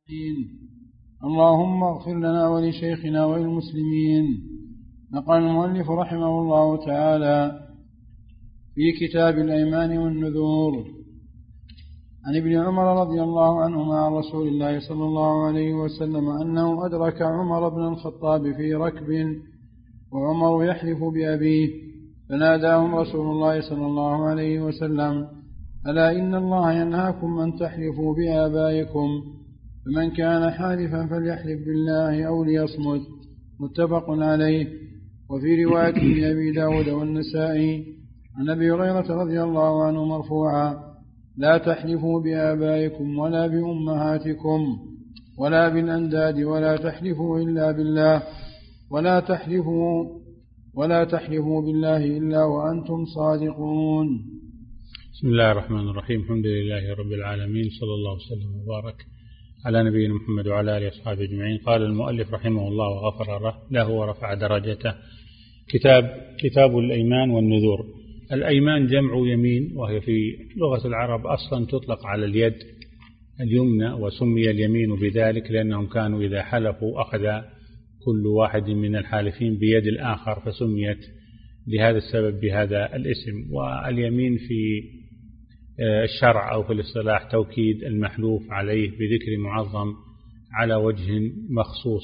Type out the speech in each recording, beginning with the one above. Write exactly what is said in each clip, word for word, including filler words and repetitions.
اللهم اغفر لنا ولشيخنا وللمسلمين. نقل المؤلف رحمه الله تعالى في كتاب الأيمان والنذور عن ابن عمر رضي الله عنهما عن رسول الله صلى الله عليه وسلم أنه أدرك عمر بن الخطاب في ركب وعمر يحلف بأبيه، فناداهم رسول الله صلى الله عليه وسلم: ألا إن الله ينهاكم أن تحلفوا بآبائكم، فمن كان حالفا فليحلف بالله أو ليصمت. متفق عليه. وفي رواية أبي داود والنسائي عن أبي هريرة رضي الله عنه مرفوعا: لا تحلفوا بآبائكم ولا بأمهاتكم ولا بالأنداد ولا تحلفوا إلا بالله ولا تحلفوا ولا تحلفوا بالله إلا وأنتم صادقون. بسم الله الرحمن الرحيم. الحمد لله رب العالمين، صلى الله وسلم وبارك على نبينا محمد وعلى آله وصحبه أجمعين. قال المؤلف رحمه الله وغفر له ورفع درجته: كتاب كتاب الأيمان والنذور. الأيمان جمع يمين، وهي في لغة العرب أصلا تطلق على اليد اليمنى، وسمي اليمين بذلك لأنهم كانوا إذا حلفوا أخذ كل واحد من الحالفين بيد الآخر، فسميت لهذا السبب بهذا الاسم. واليمين في الشرع أو في الاصطلاح توكيد المحلوف عليه بذكر معظم على وجه مخصوص.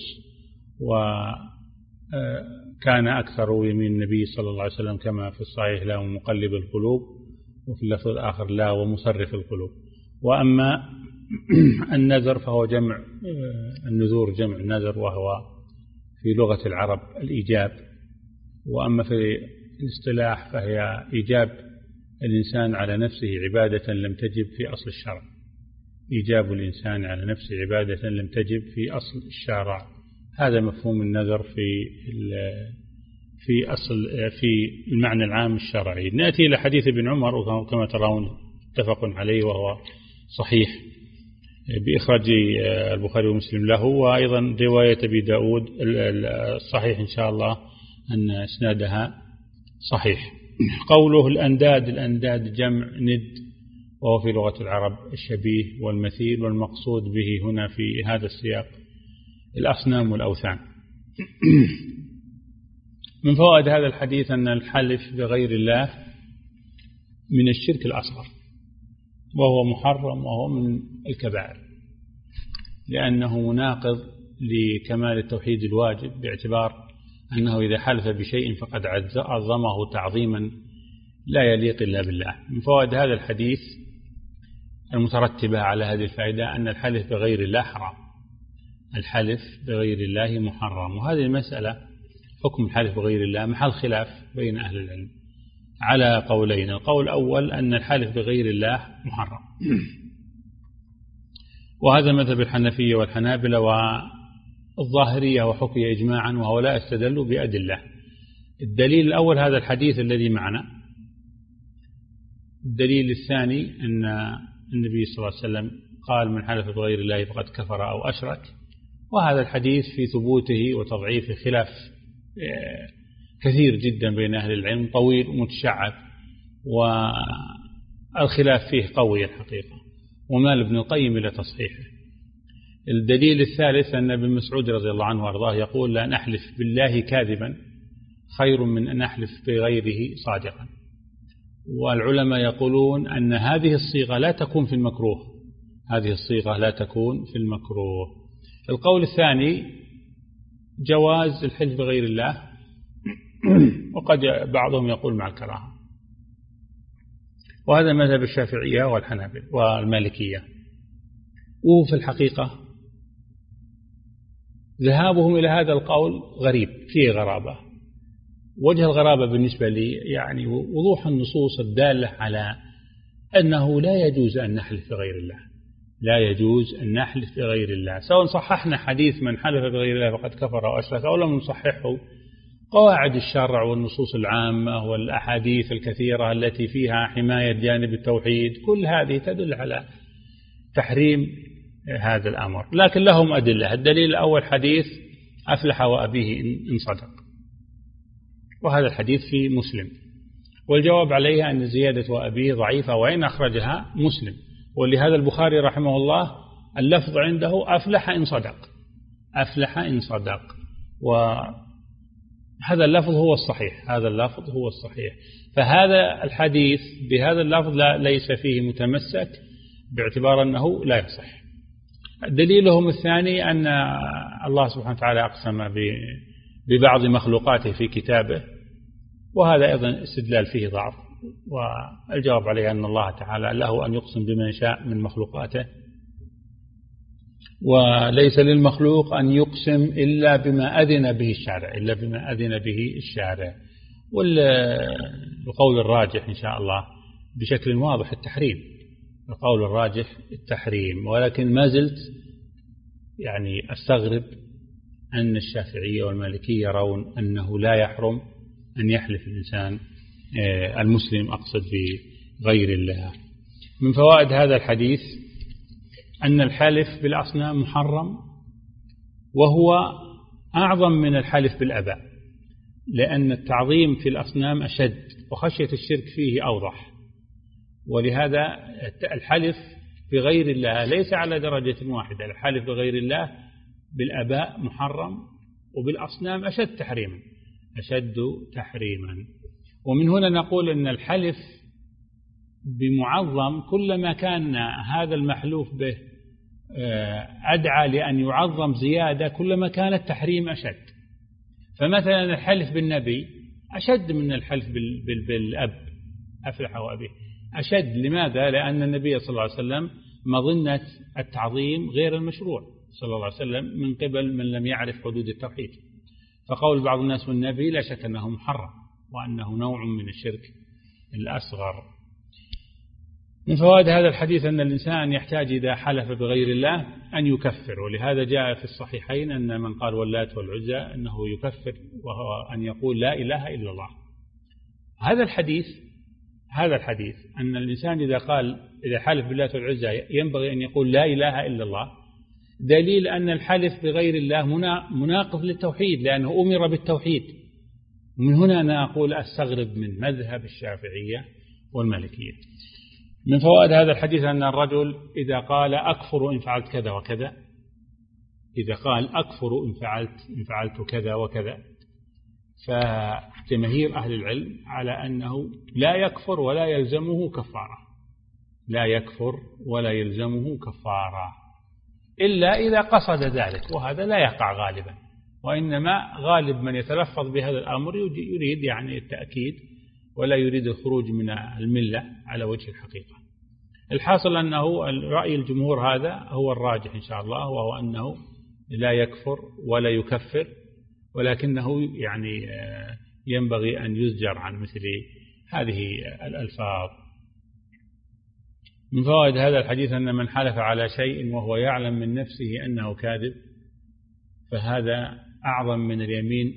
وكان أكثر يمين النبي صلى الله عليه وسلم كما في الصحيح: لا ومقلب القلوب، وفي اللفظ الآخر: لا ومصرف القلوب. وأما النذر فهو جمع النذور، جمع النذر، وهو في لغة العرب الإيجاب. وأما في الاصطلاح فهي إيجاب الإنسان على نفسه عبادة لم تجب في أصل الشرع. إيجاب الإنسان على نفسه عبادة لم تجب في أصل الشرع، هذا مفهوم النذر في في أصل في المعنى العام الشرعي. نأتي إلى حديث ابن عمر كما ترون متفق عليه وهو صحيح بإخراج البخاري ومسلم له، وأيضا رواية أبي داود الصحيح إن شاء الله أن إسنادها صحيح. قوله الأنداد، الأنداد جمع ند، وهو في لغة العرب الشبيه والمثيل، والمقصود به هنا في هذا السياق الأصنام والأوثان. من فوائد هذا الحديث أن الحلف بغير الله من الشرك الأصغر، وهو محرم، وهو من الكبائر، لأنه مناقض لكمال التوحيد الواجب، باعتبار أنه إذا حلف بشيء فقد عظمه تعظيما لا يليق إلا بالله. من فوائد هذا الحديث المترتبة على هذه الفائدة أن الحلف بغير الله حرام، الحلف بغير الله محرم. وهذه المسألة حكم الحلف بغير الله محل خلاف بين أهل العلم على قولين. القول الأول أن الحلف بغير الله محرم، وهذا مذهب الحنفية والحنابلة والظاهرية، وحكي إجماعا، وهؤلاء استدلوا بأدلة. الدليل الأول هذا الحديث الذي معنا. الدليل الثاني أن النبي صلى الله عليه وسلم قال: من حلف بغير الله فقد كفر أو أشرك. وهذا الحديث في ثبوته وتضعيفه خلاف كثير جدا بين أهل العلم، طويل ومتشعب، والخلاف فيه قوي الحقيقة، ومال ابن القيم إلى تصحيحه. الدليل الثالث أن ابن مسعود رضي الله عنه وارضاه يقول: لا نحلف بالله كاذبا خير من أن نحلف بغيره صادقا. والعلماء يقولون أن هذه الصيغة لا تكون في المكروه، هذه الصيغة لا تكون في المكروه. القول الثاني جواز الحلف بغير الله، وقد بعضهم يقول مع الكراهة، وهذا مذهب الشافعية والحنابلة والمالكية. وفي الحقيقة ذهابهم إلى هذا القول غريب، فيه غرابة. وجه الغرابة بالنسبة لي يعني وضوح النصوص الدالة على أنه لا يجوز أن نحلف بغير الله، لا يجوز أن نحلف بغير الله، سواء صححنا حديث من حلف بغير الله فقد كفر أو أشرك أو لم نصححه. قواعد الشرع والنصوص العامة والأحاديث الكثيرة التي فيها حماية جانب التوحيد، كل هذه تدل على تحريم هذا الأمر، لكن لهم أدلة. الدليل الأول حديث أفلح وأبيه إن صدق، وهذا الحديث في مسلم، والجواب عليها أن زيادة وأبيه ضعيفة وإن أخرجها مسلم. ولهذا البخاري رحمه الله اللفظ عنده أفلح إن صدق، أفلح إن صدق، وهذا اللفظ هو الصحيح، هذا اللفظ هو الصحيح. فهذا الحديث بهذا اللفظ لا ليس فيه متمسك باعتبار أنه لا يصح. دليلهم الثاني أن الله سبحانه وتعالى أقسم ببعض مخلوقاته في كتابه، وهذا أيضا استدلال فيه ضعف، والجواب عليه أن الله تعالى له أن يقسم بما يشاء من مخلوقاته، وليس للمخلوق أن يقسم إلا بما أذن به الشارع، إلا بما أذن به الشارع. والقول الراجح إن شاء الله بشكل واضح التحريم، القول الراجح التحريم، ولكن ما زلت يعني أستغرب أن الشافعية والمالكية يرون أنه لا يحرم أن يحلف الإنسان المسلم أقصد بغير الله. من فوائد هذا الحديث أن الحلف بالأصنام محرم، وهو أعظم من الحلف بالآباء، لأن التعظيم في الأصنام أشد وخشية الشرك فيه أوضح، ولهذا الحلف بغير الله ليس على درجة واحدة. الحلف بغير الله بالآباء محرم، وبالأصنام أشد تحريما، أشد تحريما. ومن هنا نقول أن الحلف بمعظم كلما كان هذا المحلوف به أدعى لأن يعظم زيادة كلما كان التحريم أشد. فمثلا الحلف بالنبي أشد من الحلف بالأب، أفلح وأبيه أشد. لماذا؟ لأن النبي صلى الله عليه وسلم مظنة التعظيم غير المشروع صلى الله عليه وسلم من قبل من لم يعرف حدود التوحيد. فقول بعض الناس والنبي لا شك أنه محرم، وأنه نوع من الشرك الأصغر. من فوائد هذا الحديث أن الإنسان يحتاج إذا حلف بغير الله أن يكفر، ولهذا جاء في الصحيحين أن من قال واللات والعزى أنه يكفر، وهو أن يقول لا إله إلا الله. هذا الحديث هذا الحديث أن الإنسان إذا قال إذا حلف باللات والعزى ينبغي أن يقول لا إله إلا الله، دليل أن الحلف بغير الله مناقض للتوحيد، لأنه أمر بالتوحيد. ومن هنا أنا أقول أستغرب من مذهب الشافعية والمالكية. من فوائد هذا الحديث أن الرجل إذا قال أكفر إن فعلت كذا وكذا، إذا قال أكفر إن فعلت إن فعلت كذا وكذا، فجماهير أهل العلم على أنه لا يكفر ولا يلزمه كفارة، لا يكفر ولا يلزمه كفارة إلا إذا قصد ذلك، وهذا لا يقع غالبا، وإنما غالب من يتلفظ بهذا الأمر يريد يعني التأكيد ولا يريد الخروج من الملة على وجه الحقيقة. الحاصل أنه رأي الجمهور هذا هو الراجح إن شاء الله، وهو أنه لا يكفر ولا يكفر، ولكنه يعني ينبغي أن يزجر عن مثل هذه الألفاظ. من فوائد هذا الحديث أن من حلف على شيء وهو يعلم من نفسه أنه كاذب فهذا أعظم من اليمين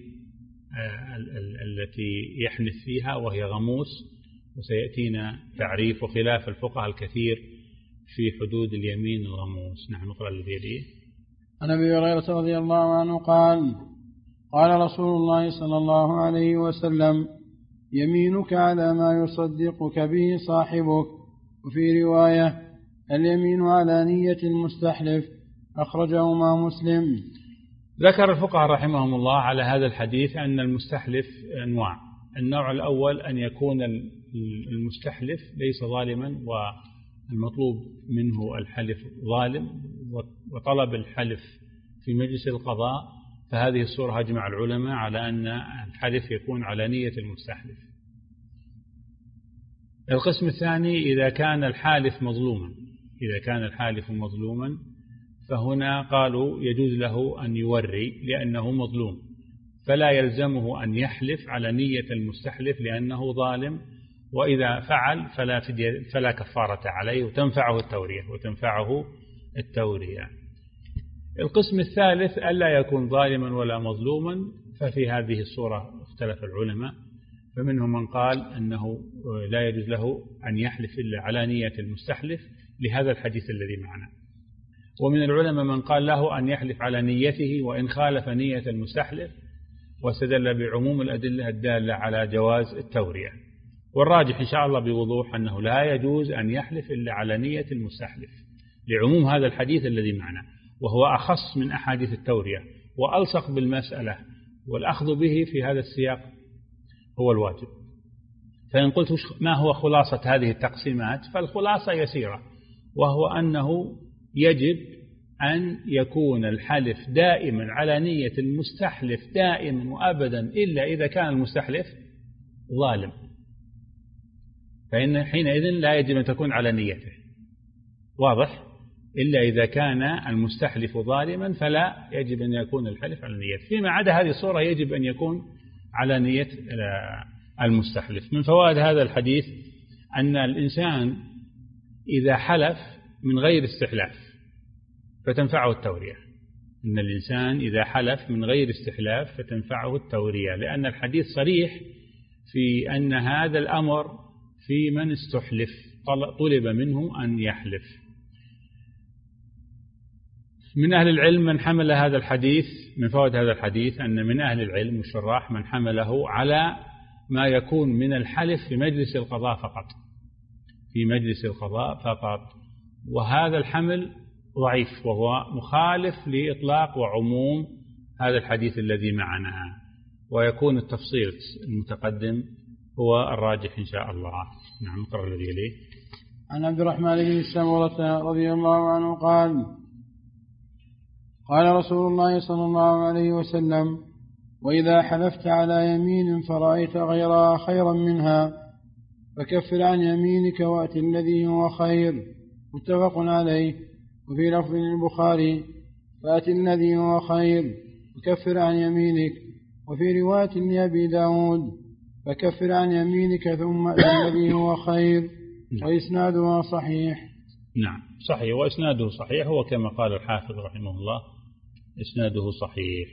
التي يحنث فيها وهي غموس، وسيأتينا تعريف وخلاف الفقهاء الكثير في حدود اليمين الغموس. نحن نقرأ الذي يليه. عن أبي هريرة رضي الله عنه قال قال رسول الله صلى الله عليه وسلم يمينك على ما يصدقك به صاحبك. وفي رواية اليمين على نية المستحلف، أخرجهما مسلم. ذكر الفقهاء رحمهم الله على هذا الحديث أن المستحلف أنواع. النوع الأول أن يكون المستحلف ليس ظالما والمطلوب منه الحلف ظالم وطلب الحلف في مجلس القضاء، فهذه الصورة أجمع العلماء على أن الحلف يكون على نية المستحلف. القسم الثاني إذا كان الحالف مظلوما، إذا كان الحالف مظلوما فهنا قالوا يجوز له أن يوري لأنه مظلوم، فلا يلزمه أن يحلف على نية المستحلف لأنه ظالم، وإذا فعل فلا فدية فلا كفارة عليه وتنفعه التورية وتنفعه التورية. القسم الثالث ألا يكون ظالما ولا مظلوما، ففي هذه الصورة اختلف العلماء، فمنهم من قال أنه لا يجوز له أن يحلف إلا على نية المستحلف لهذا الحديث الذي معنا، ومن العلماء من قال له أن يحلف على نيته وإن خالف نية المستحلف، واستدل بعموم الأدلة الدالة على جواز التورية. والراجح إن شاء الله بوضوح أنه لا يجوز أن يحلف إلا على نية المستحلف، لعموم هذا الحديث الذي معنا، وهو أخص من أحاديث التورية وألصق بالمسألة، والأخذ به في هذا السياق هو الواجب. فإن قلت ما هو خلاصة هذه التقسيمات، فالخلاصة يسيرة، وهو أنه يجب أن يكون الحلف دائما على نية المستحلف دائما وأبدا، إلا إذا كان المستحلف ظالم، فإن حينئذ لا يجب أن تكون على نيته، واضح؟ إلا إذا كان المستحلف ظالما فلا يجب أن يكون الحلف على نيته. فيما عدا هذه الصورة يجب أن يكون على نية المستحلف. من فوائد هذا الحديث أن الإنسان إذا حلف من غير استحلاف فتنفعه التورية، إن الإنسان إذا حلف من غير استحلاف فتنفعه التورية، لأن الحديث صريح في أن هذا الأمر في من استحلف، طلب منه أن يحلف. من أهل العلم من حمل هذا الحديث، من فوائد هذا الحديث أن من أهل العلم والشراح من حمله على ما يكون من الحلف في مجلس القضاء فقط، في مجلس القضاء فقط، وهذا الحمل ضعيف، وهو مخالف لإطلاق وعموم هذا الحديث الذي معنا، ويكون التفصيل المتقدم هو الراجح إن شاء الله. نعم، نقرأ الذي يليه. عن عبد الرحمن بن سمرة رضي الله عنه قال: قال رسول الله صلى الله عليه وسلم: وإذا حلفت على يمين فرأيت غيرها خيرا منها فكفر عن يمينك وأت الذي هو خير. متفق عليه. وفي لفظ البخاري: فأت الذي هو خير وكفر عن يمينك. وفي رواية لأبي داود: فكفر عن يمينك ثم أت الذي هو خير. وإسنادها صحيح. نعم صحيح، وإسناده صحيح، هو كما قال الحافظ رحمه الله إسناده صحيح.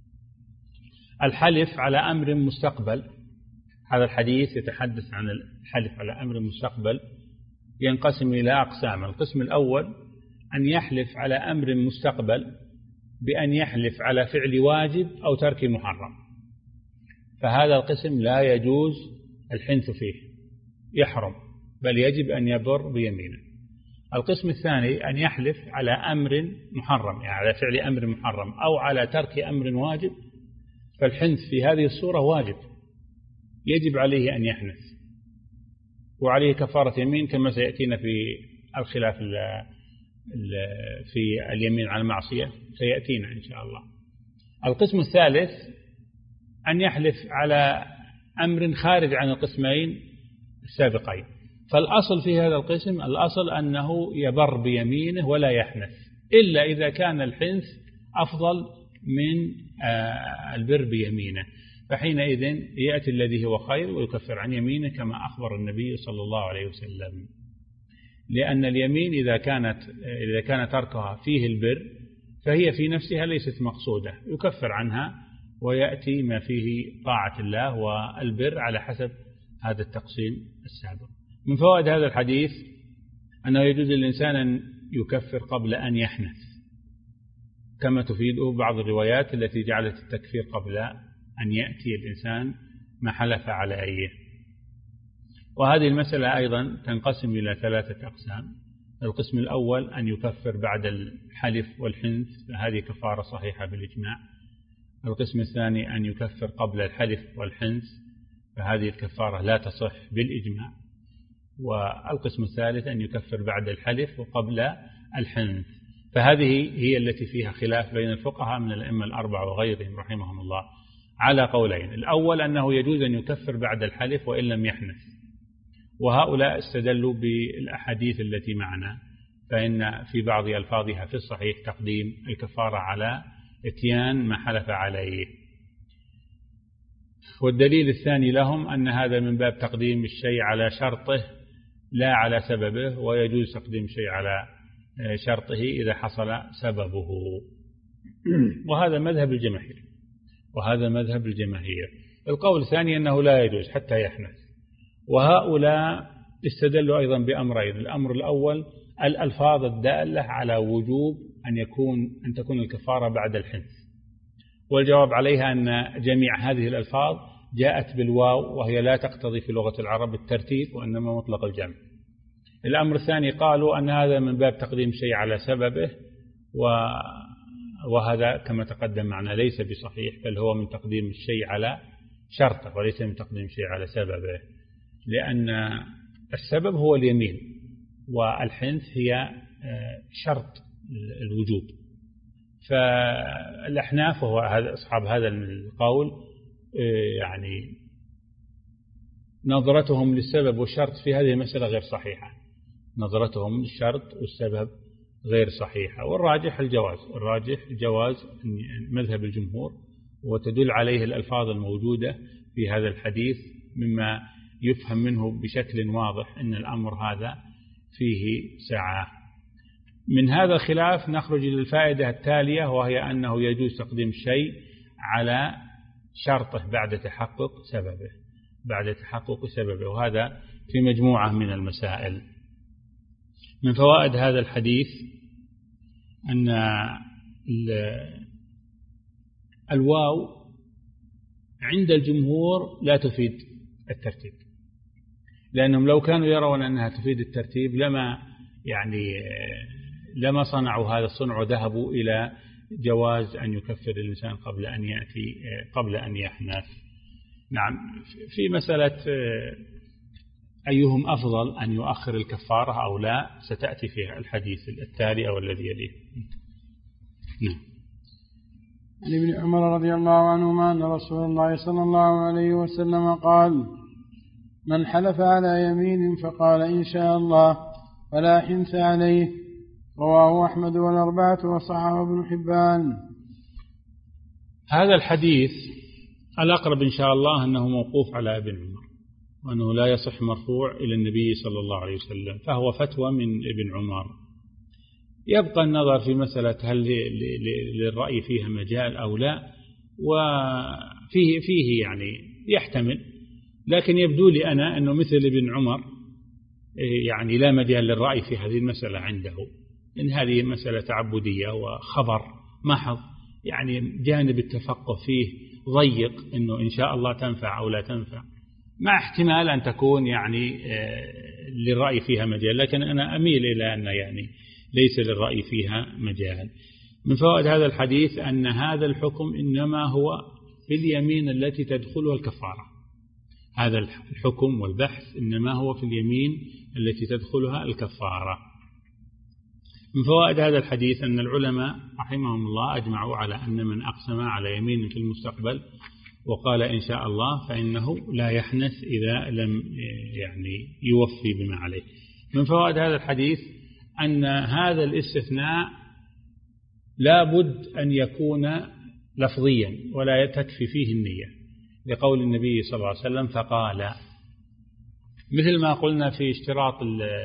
الحلف على أمر مستقبل، هذا الحديث يتحدث عن الحلف على أمر مستقبل، ينقسم إلى أقسام. القسم الأول أن يحلف على أمر مستقبل بأن يحلف على فعل واجب أو ترك محرم، فهذا القسم لا يجوز الحنث فيه، يحرم، بل يجب أن يبر بيمينه. القسم الثاني أن يحلف على أمر محرم، يعني على فعل أمر محرم أو على ترك أمر واجب، فالحنث في هذه الصورة واجب، يجب عليه أن يحنث، وعليه كفارة يمين كما سيأتينا في الخلاف في اليمين على المعصية، سيأتينا إن شاء الله. القسم الثالث أن يحلف على أمر خارج عن القسمين السابقين، فالأصل في هذا القسم، الأصل أنه يبر بيمينه ولا يحنث، إلا إذا كان الحنث أفضل من البر بيمينه، فحينئذ يأتي الذي هو خير ويكفر عن يمينه كما أخبر النبي صلى الله عليه وسلم. لأن اليمين إذا كانت إذا كان تركها فيه البر فهي في نفسها ليست مقصودة، يكفر عنها ويأتي ما فيه طاعة الله والبر على حسب هذا التقسيم السابق. من فوائد هذا الحديث أنه يجوز للإنسان أن يكفر قبل أن يحنث، كما تفيده بعض الروايات التي جعلت التكفير قبل أن يأتي الإنسان ما حلف على أيه. وهذه المسألة أيضا تنقسم إلى ثلاثة أقسام. القسم الأول أن يكفر بعد الحلف والحنث، فهذه كفارة صحيحة بالإجماع. القسم الثاني أن يكفر قبل الحلف والحنث، فهذه الكفارة لا تصح بالإجماع. والقسم الثالث أن يكفر بعد الحلف وقبل الحنث، فهذه هي التي فيها خلاف بين الفقهاء من الأئمة الأربعة وغيرهم رحمهم الله على قولين. الأول أنه يجوز أن يكفر بعد الحلف وإن لم يحنث، وهؤلاء استدلوا بالأحاديث التي معنا، فإن في بعض ألفاظها في الصحيح تقديم الكفارة على اتيان ما حلف عليه. والدليل الثاني لهم أن هذا من باب تقديم الشيء على شرطه لا على سببه، ويجوز تقديم شيء على شرطه إذا حصل سببه، وهذا مذهب الجماهير وهذا مذهب الجماهير. القول الثاني أنه لا يجوز حتى يحنث، وهؤلاء استدلوا أيضا بأمرين. الأمر الأول الألفاظ الدالة على وجوب أن يكون أن تكون الكفارة بعد الحنث، والجواب عليها أن جميع هذه الألفاظ جاءت بالواو، وهي لا تقتضي في لغة العرب الترتيب وإنما مطلق الجمع، الأمر الثاني قالوا أن هذا من باب تقديم شيء على سببه، وهذا كما تقدم معنا ليس بصحيح، بل هو من تقديم الشيء على شرطه وليس من تقديم شيء على سببه، لأن السبب هو اليمين والحنث هي شرط الوجوب. فالأحناف وهو أصحاب هذا القول يعني نظرتهم للسبب والشرط في هذه المسألة غير صحيحة، نظرتهم للشرط والسبب غير صحيحة، والراجح الجواز، الراجح الجواز مذهب الجمهور، وتدل عليه الألفاظ الموجودة في هذا الحديث مما يفهم منه بشكل واضح أن الأمر هذا فيه سعة. من هذا الخلاف نخرج للفائدة التالية، وهي أنه يجوز تقديم الشيء على شرطه بعد تحقق سببه، بعد تحقق سببه، وهذا في مجموعة من المسائل. من فوائد هذا الحديث أن الواو عند الجمهور لا تفيد الترتيب، لأنهم لو كانوا يرون أنها تفيد الترتيب لما يعني لما صنعوا هذا الصنع وذهبوا إلى جواز أن يكفر الإنسان قبل أن يأتي قبل أن يحنث. نعم، في مسألة أيهم أفضل أن يؤخر الكفارة أو لا ستأتي فيها الحديث التالي أو الذي يليه. نعم. عن ابن عمر رضي الله عنهما أن رسول الله صلى الله عليه وسلم قال: من حلف على يمين فقال إن شاء الله فلا حنث عليه. رواه أحمد والأربعة وصححه ابن حبان. هذا الحديث الأقرب إن شاء الله أنه موقوف على ابن عمر، وأنه لا يصح مرفوع إلى النبي صلى الله عليه وسلم، فهو فتوى من ابن عمر. يبقى النظر في مسألة هل للرأي فيها مجال أو لا، وفيه فيه يعني يحتمل، لكن يبدو لي أنا أنه مثل ابن عمر يعني لا مجال للرأي في هذه المسألة عنده، إن هذه مسألة تعبدية وخبر محض، يعني جانب التفقه فيه ضيق أنه إن شاء الله تنفع أو لا تنفع، مع احتمال أن تكون يعني للرأي فيها مجال، لكن أنا أميل إلى أن يعني ليس للرأي فيها مجال. من فوائد هذا الحديث أن هذا الحكم إنما هو في اليمين التي تدخلها الكفارة، هذا الحكم والبحث إنما هو في اليمين التي تدخلها الكفارة. من فوائد هذا الحديث أن العلماء رحمهم الله أجمعوا على أن من أقسم على يمين في المستقبل وقال إن شاء الله فإنه لا يحنث إذا لم يعني يوفي بما عليه. من فوائد هذا الحديث أن هذا الاستثناء لا بد أن يكون لفظيا ولا تكفي فيه النية، لقول النبي صلى الله عليه وسلم فقال، مثل ما قلنا في اشتراط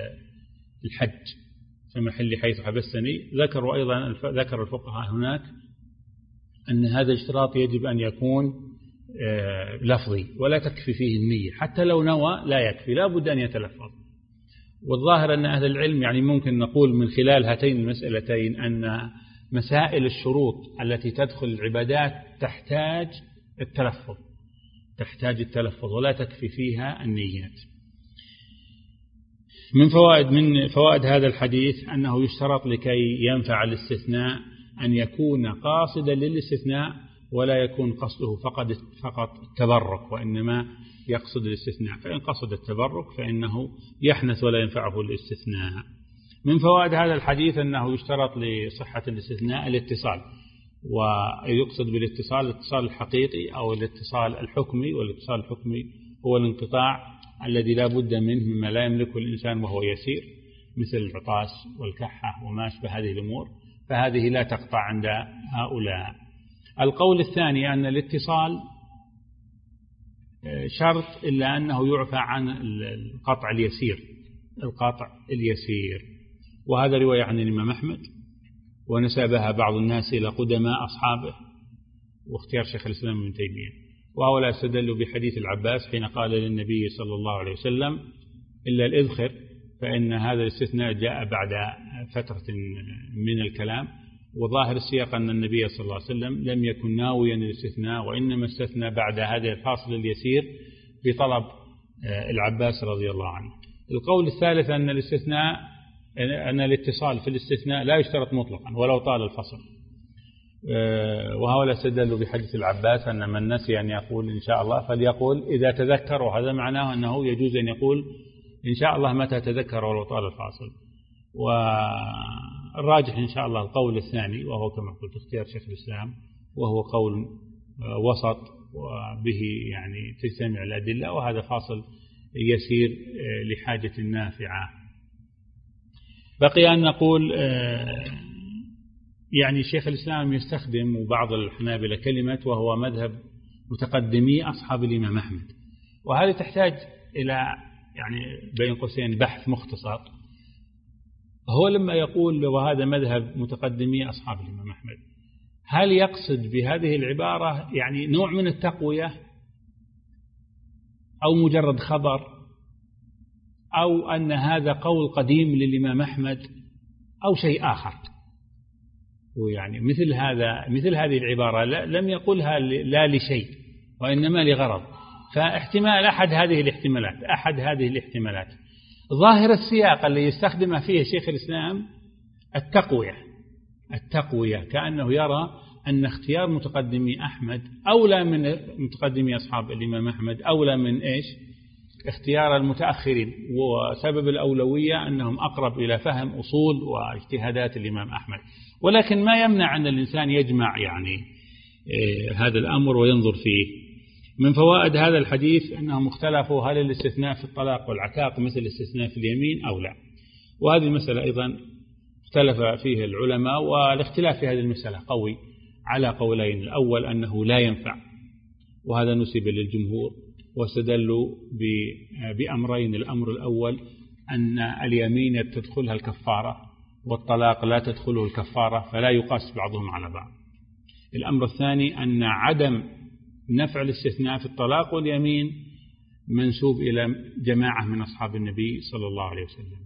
الحج في محل حيث حبستني. ذكروا أيضا ذكر الفقهاء هناك أن هذا الاشتراط يجب أن يكون لفظي ولا تكفي فيه النية، حتى لو نوى لا يكفي، لا بد أن يتلفظ. والظاهر أن أهل العلم يعني ممكن نقول من خلال هاتين المسألتين أن مسائل الشروط التي تدخل العبادات تحتاج التلفظ، تحتاج التلفظ ولا تكفي فيها النيات. من فوائد من فوائد هذا الحديث أنه يشترط لكي ينفع الاستثناء أن يكون قاصدا للاستثناء ولا يكون قصده فقط فقط التبرك، وإنما يقصد الاستثناء، فإن قصد التبرك فإنه يحنث ولا ينفعه الاستثناء. من فوائد هذا الحديث أنه يشترط لصحة الاستثناء الاتصال، ويقصد بالاتصال الاتصال الحقيقي أو الاتصال الحكمي، والاتصال الحكمي هو الانقطاع الذي لا بد منه مما لا يملكه الإنسان وهو يسير، مثل العطاس والكحة وما أشبه هذه الأمور، فهذه لا تقطع عند هؤلاء. القول الثاني أن الاتصال شرط إلا أنه يعفى عن القطع اليسير، القطع اليسير، وهذا رواية عن الإمام أحمد ونسبها بعض الناس إلى قدماء أصحابه واختيار شيخ الإسلام ابن تيمية. وهؤلاء استدلوا بحديث العباس حين قال للنبي صلى الله عليه وسلم إلا الإذخر، فإن هذا الاستثناء جاء بعد فترة من الكلام، وظاهر السياق أن النبي صلى الله عليه وسلم لم يكن ناويا الاستثناء، وإنما استثنى بعد هذا الفاصل اليسير بطلب العباس رضي الله عنه. القول الثالث أن الاستثناء أن الاتصال في الاستثناء لا يشترط مطلقا ولو طال الفصل، وهؤلاء استدلوا بحديث العباس أن من نسي أن يقول إن شاء الله فليقول إذا تذكر، وهذا معناه أنه يجوز أن يقول إن شاء الله متى تذكر ولو طال الفاصل. والراجح إن شاء الله القول الثاني، وهو كما قلت اختيار شيخ الإسلام، وهو قول وسط وبه يعني تجتمع الأدلة، وهذا فاصل يسير لحاجة نافعة. بقي أن نقول يعني شيخ الإسلام يستخدم بعض الحنابلة كلمة وهو مذهب متقدمي أصحاب الإمام أحمد، وهذه تحتاج إلى يعني بين قوسين بحث مختصر. هو لما يقول وهذا مذهب متقدمي أصحاب الإمام أحمد، هل يقصد بهذه العبارة يعني نوع من التقوية أو مجرد خبر، أو أن هذا قول قديم للإمام أحمد، أو شيء آخر؟ ويعني مثل هذا مثل هذه العبارة لم يقولها لا لشيء وإنما لغرض، فاحتمال أحد هذه الاحتمالات أحد هذه الاحتمالات ظاهر السياق اللي يستخدمه فيه شيخ الإسلام التقوية التقوية كأنه يرى أن اختيار متقدمي أحمد أولى من متقدمي أصحاب الإمام أحمد، أولى من إيش اختيار المتأخرين، وسبب الأولوية أنهم أقرب إلى فهم أصول واجتهادات الإمام أحمد. ولكن ما يمنع أن الإنسان يجمع يعني هذا الأمر وينظر فيه. من فوائد هذا الحديث أنهم اختلفوا هل الاستثناء في الطلاق والعتاق مثل الاستثناء في اليمين أو لا، وهذه المسألة أيضا اختلف فيه العلماء، والاختلاف في هذه المسألة قوي على قولين. الأول أنه لا ينفع، وهذا نسب للجمهور، واستدلوا بأمرين. الأمر الأول أن اليمين تدخلها الكفارة والطلاق لا تدخله الكفارة، فلا يقاس بعضهم على بعض. الأمر الثاني أن عدم نفع الاستثناء في الطلاق واليمين منسوب إلى جماعة من أصحاب النبي صلى الله عليه وسلم.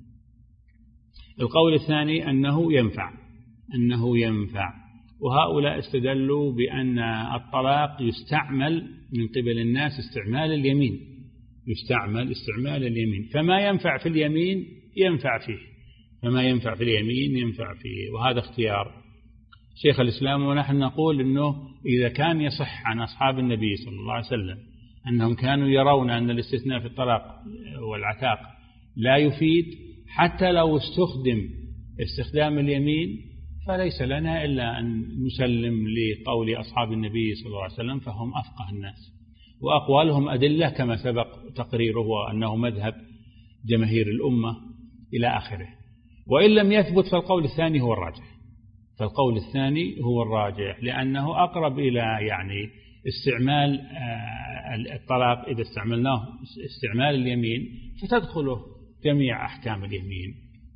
القول الثاني أنه ينفع أنه ينفع وهؤلاء استدلوا بأن الطلاق يستعمل من قبل الناس استعمال اليمين يستعمل استعمال اليمين فما ينفع في اليمين ينفع فيه فما ينفع في اليمين ينفع فيه وهذا اختيار شيخ الإسلام. ونحن نقول أنه إذا كان يصح عن أصحاب النبي صلى الله عليه وسلم أنهم كانوا يرون أن الاستثناء في الطلاق والعتاق لا يفيد حتى لو استخدم استخدام اليمين، فليس لنا إلا أن نسلم لقول أصحاب النبي صلى الله عليه وسلم، فهم أفقه الناس وأقوالهم أدلة كما سبق تقريره وأنه مذهب جماهير الأمة إلى آخره. وإن لم يثبت فالقول الثاني هو الراجح فالقول الثاني هو الراجح لأنه أقرب إلى يعني استعمال الطلاق إذا استعملناه استعمال اليمين فتدخله جميع أحكام اليمين.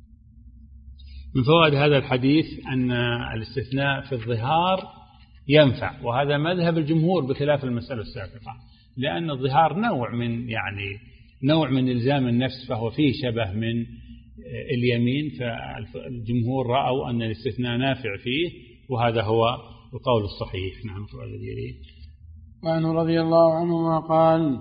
من فوائد هذا الحديث أن الاستثناء في الظهار ينفع، وهذا مذهب الجمهور بخلاف المسألة السابقة، لأن الظهار نوع من يعني نوع من إلزام النفس فهو فيه شبه من اليمين، فالجمهور رأوا أن الاستثناء نافع فيه، وهذا هو القول الصحيح. نعم. الذي يليه وعنه رضي الله عنهما قال: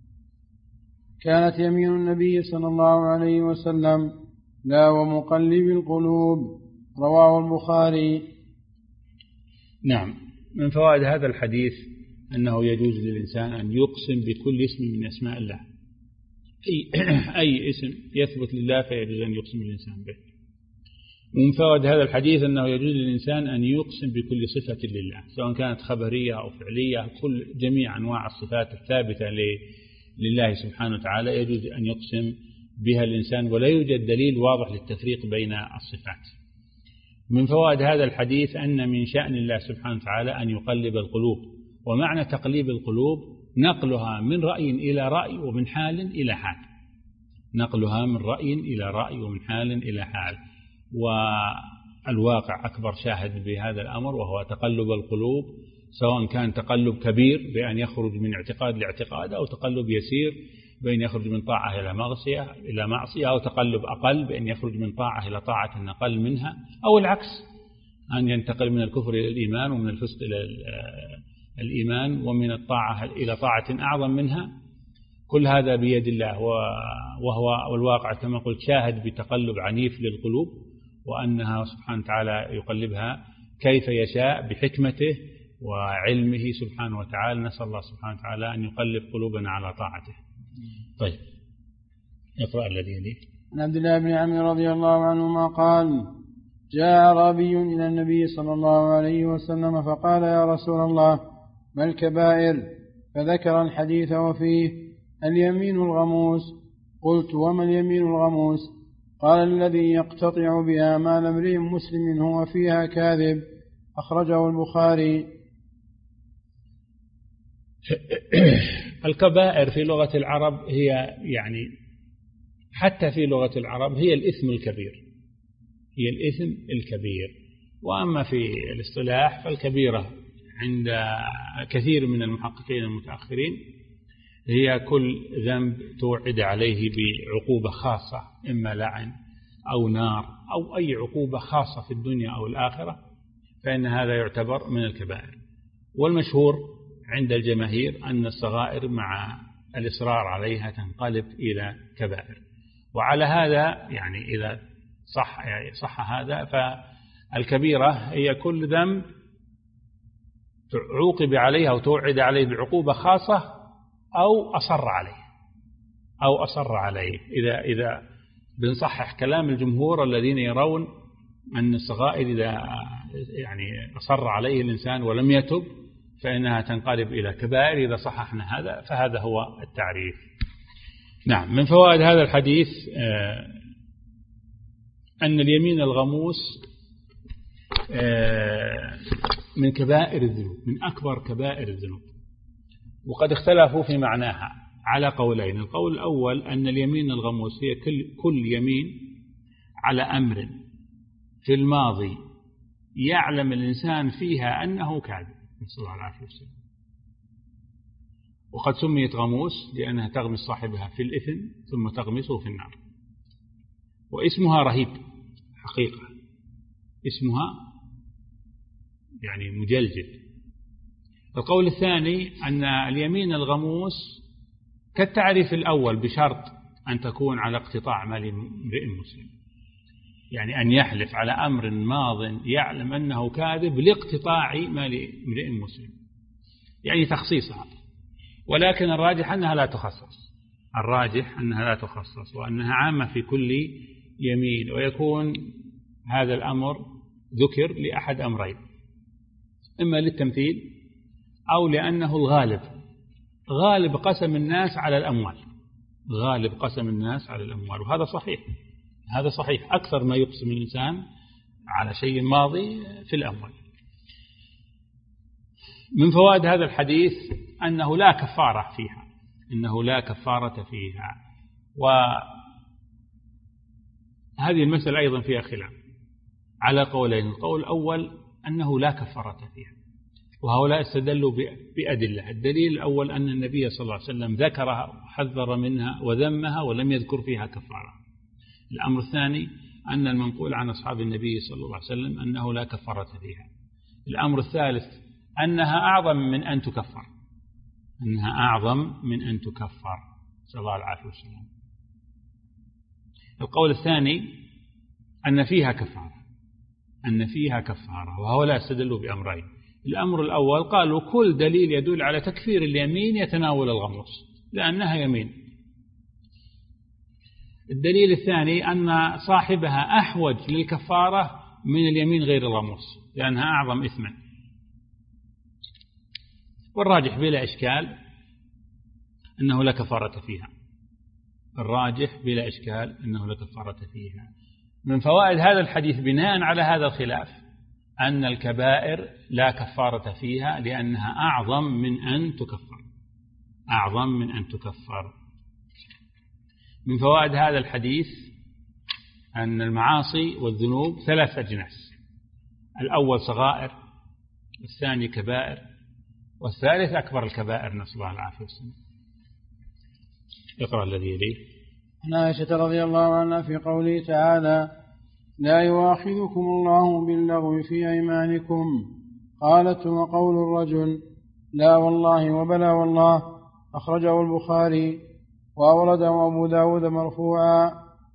كانت يمين النبي صلى الله عليه وسلم لا ومقلب القلوب، رواه البخاري. نعم. من فوائد هذا الحديث أنه يجوز للإنسان أن يقسم بكل اسم من أسماء الله، أي, أي اسم يثبت لله فيجوز أن يقسم الإنسان به. ومن فوائد هذا الحديث أنه يجوز للإنسان أن يقسم بكل صفة لله سواء كانت خبرية أو فعلية، كل جميع أنواع الصفات الثابتة لله سبحانه وتعالى يجوز أن يقسم بها الإنسان، ولا يوجد دليل واضح للتفريق بين الصفات. من فوائد هذا الحديث أن من شأن الله سبحانه وتعالى أن يقلب القلوب، ومعنى تقليب القلوب نقلها من رأي إلى رأي ومن حال إلى حال نقلها من رأي إلى رأي ومن حال إلى حال والواقع أكبر شاهد بهذا الأمر، وهو تقلب القلوب، سواء كان تقلب كبير بأن يخرج من اعتقاد لاعتقاد، أو تقلب يسير بأن يخرج من طاعة إلى معصية إلى معصية، أو تقلب أقل بأن يخرج من طاعة إلى طاعة أقل منها، أو العكس أن ينتقل من الكفر إلى الإيمان ومن الفسق إلى الإيمان ومن الطاعة إلى طاعة أعظم منها. كل هذا بيد الله، وهو والواقع كما قلت شاهد بتقلب عنيف للقلوب، وأنها سبحانه وتعالى يقلبها كيف يشاء بحكمته وعلمه سبحانه وتعالى. نسأل الله سبحانه وتعالى أن يقلب قلوبنا على طاعته. طيب اقرأ الذي يليه. عن عبد الله بن عمرو رضي الله عنهما قال: جاء أعرابي إلى النبي صلى الله عليه وسلم فقال: يا رسول الله، ما الكبائر؟ فذكر الحديث وفيه اليمين الغموس. قلت: وما اليمين الغموس؟ قال: الذي يقتطع بها مال امرئ مسلم هو فيها كاذب. أخرجه البخاري. الكبائر في لغة العرب هي يعني حتى في لغة العرب هي الإثم الكبير، هي الإثم الكبير. وأما في الاصطلاح فالكبيرة عند كثير من المحققين المتأخرين هي كل ذنب توعد عليه بعقوبة خاصة، إما لعن أو نار أو أي عقوبة خاصة في الدنيا أو الآخرة، فإن هذا يعتبر من الكبائر. والمشهور عند الجماهير أن الصغائر مع الإصرار عليها تنقلب إلى كبائر. وعلى هذا يعني إذا صح, يعني صح هذا، فالكبيرة هي كل ذنب عوقب عليها وتوعد عليه بعقوبة خاصة أو أصر عليه أو أصر عليه إذا إذا بنصحح كلام الجمهور الذين يرون أن الصغائر إذا يعني أصر عليه الإنسان ولم يتب فإنها تنقلب إلى كبائر. إذا صححنا هذا فهذا هو التعريف. نعم. من فوائد هذا الحديث أن اليمين الغموس من كبائر الذنوب، من أكبر كبائر الذنوب، وقد اختلفوا في معناها على قولين. القول الأول أن اليمين الغموس هي كل, كل يمين على أمر في الماضي يعلم الإنسان فيها أنه كاذب، نسأل الله العافية والسلام. وقد سميت غموس لأنها تغمس صاحبها في الإثم ثم تغمسه في النار. واسمها رهيب حقيقة، اسمها يعني مجلجل. القول الثاني أن اليمين الغموس كالتعريف الأول بشرط أن تكون على اقتطاع مال امرئ مسلم، يعني أن يحلف على أمر ماض يعلم أنه كاذب لاقتطاع مال امرئ مسلم، يعني تخصيصها. ولكن الراجح أنها لا تخصص، الراجح أنها لا تخصص وأنها عامة في كل يمين، ويكون هذا الأمر ذكر لأحد أمرين: إما للتمثيل أو لأنه الغالب، غالب قسم الناس على الأموال، غالب قسم الناس على الأموال. وهذا صحيح، هذا صحيح، أكثر ما يقسم الإنسان على شيء ماضي في الأموال. من فوائد هذا الحديث أنه لا كفارة فيها، إنه لا كفارة فيها. وهذه المسألة أيضا فيها خلاف على قولين. القول الأول أنه لا كفارة فيها، وهؤلاء استدلوا بأدلة. الدليل الأول أن النبي صلى الله عليه وسلم ذكرها وحذر منها وذمها ولم يذكر فيها كفارة. الأمر الثاني أن المنقول عن أصحاب النبي صلى الله عليه وسلم أنه لا كفارة فيها. الأمر الثالث أنها أعظم من أن تكفر، أنها أعظم من أن تكفر، صلى الله عليه وسلم. القول الثاني أن فيها كفارة، أن فيها كفارة، وهؤلاء استدلوا بأمرين. الأمر الأول قالوا كل دليل يدل على تكفير اليمين يتناول الغموس لأنها يمين. الدليل الثاني أن صاحبها أحوج للكفارة من اليمين غير الغموس لأنها أعظم إثما. والراجح بلا إشكال أنه لا كفارة فيها، الراجح بلا إشكال أنه لا كفارة فيها. من فوائد هذا الحديث بناء على هذا الخلاف أن الكبائر لا كفارة فيها لأنها أعظم من أن تكفر، أعظم من أن تكفر. من فوائد هذا الحديث أن المعاصي والذنوب ثلاث أجناس: الأول صغائر، والثاني كبائر، والثالث أكبر الكبائر، نسأل الله العافية والسلام. اقرأ الذي يليه. عن عائشة رضي الله عنها في قوله تعالى: لا يؤاخذكم الله باللغو في أيمانكم، قالت: وقول الرجل لا والله وبلا والله. أخرجه البخاري. وأورده أبو داود مرفوعا.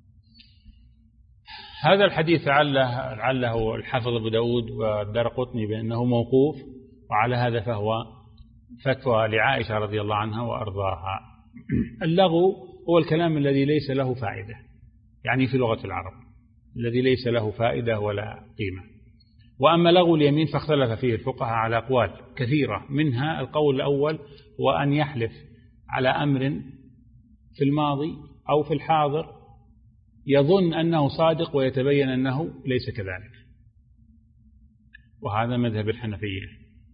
هذا الحديث عله, عله الحافظ أبو داود والدارقطني بأنه موقوف، وعلى هذا فهو فتوى لعائشة رضي الله عنها وأرضاها. اللغو هو الكلام الذي ليس له فائدة، يعني في لغة العرب الذي ليس له فائدة ولا قيمة. وأما لغو اليمين فاختلف فيه الفقهاء على أقوال كثيرة، منها القول الأول هو أن يحلف على أمر في الماضي أو في الحاضر يظن أنه صادق ويتبين أنه ليس كذلك، وهذا مذهب الحنفية.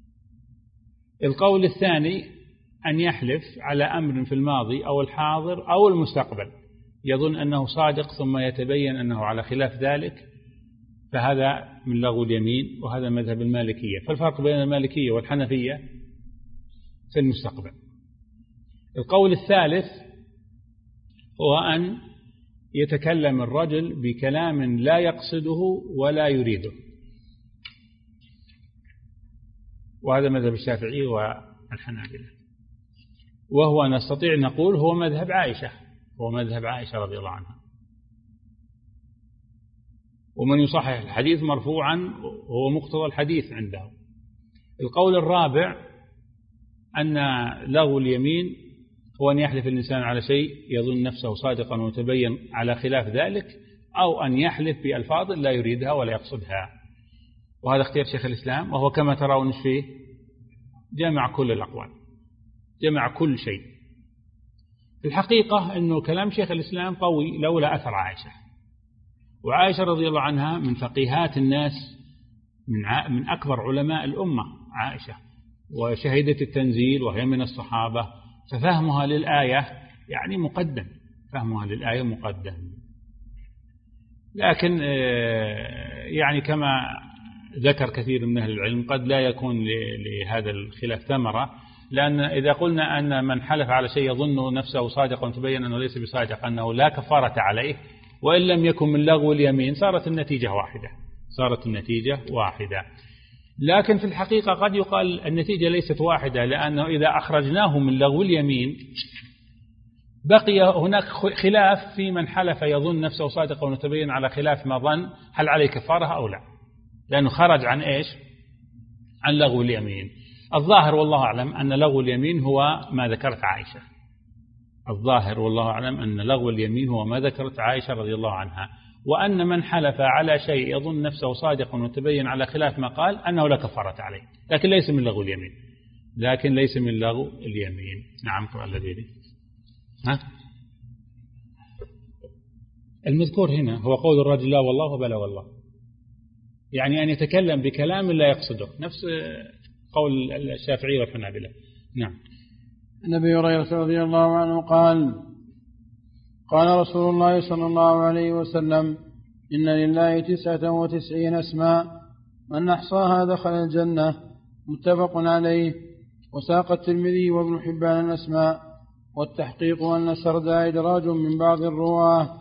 القول الثاني أن يحلف على أمر في الماضي أو الحاضر أو المستقبل يظن أنه صادق ثم يتبين أنه على خلاف ذلك، فهذا من لغو اليمين، وهذا مذهب المالكية. فالفرق بين المالكية والحنفية في المستقبل. القول الثالث هو أن يتكلم الرجل بكلام لا يقصده ولا يريده، وهذا مذهب الشافعي والحنابلة، وهو نستطيع نقول هو مذهب عائشة، هو مذهب عائشة رضي الله عنها. ومن يصحح الحديث مرفوعا هو مقتضى الحديث عنده. القول الرابع أن لغو اليمين هو أن يحلف الإنسان على شيء يظن نفسه صادقا ويتبين على خلاف ذلك، أو أن يحلف بألفاظ لا يريدها ولا يقصدها، وهذا اختيار شيخ الإسلام، وهو كما ترون فيه جمع كل الأقوال، جمع كل شيء. في الحقيقة أنه كلام شيخ الإسلام قوي لولا أثر عائشة، وعائشة رضي الله عنها من فقيهات الناس، من من أكبر علماء الأمة عائشة، وشهدت التنزيل وهي من الصحابة، ففهمها للآية يعني مقدم، فهمها للآية مقدم. لكن يعني كما ذكر كثير من أهل العلم قد لا يكون لهذا الخلاف ثمرة، لأن إذا قلنا أن من حلف على شيء يظن نفسه صادقا وتبين أنه ليس بصادق أنه لا كفارة عليه، وإن لم يكن من لغو اليمين صارت النتيجة واحدة، صارت النتيجة واحدة. لكن في الحقيقة قد يقال النتيجة ليست واحدة، لأنه إذا أخرجناه من لغو اليمين بقي هناك خلاف في من حلف يظن نفسه صادقا ونتبين على خلاف ما ظن هل عليه كفارة أو لا، لأنه خرج عن إيش؟ عن لغو اليمين. الظاهر والله أعلم أن لغو اليمين هو ما ذكرت عائشة، الظاهر والله أعلم أن لغو اليمين هو ما ذكرت عائشة رضي الله عنها، وأن من حلف على شيء يظن نفسه صادقا وتبين على خلاف ما قال أنه لا كفارة عليه، لكن ليس من لغو اليمين، لكن ليس من لغو اليمين. نعم قرأ الذي ها المذكور هنا هو قول الرجل لا والله وبلا والله، يعني أن يتكلم بكلام لا يقصده، نفس قول الشافعي والحنابلة. نعم. النبي هريرة رضي الله عنه قال قال رسول الله صلى الله عليه وسلم إن لله تسعة وتسعين اسما من أحصاها دخل الجنة، متفق عليه. وساق الترمذي وابن حبان الأسماء، والتحقيق أن السرد إدراج من بعض الرواه.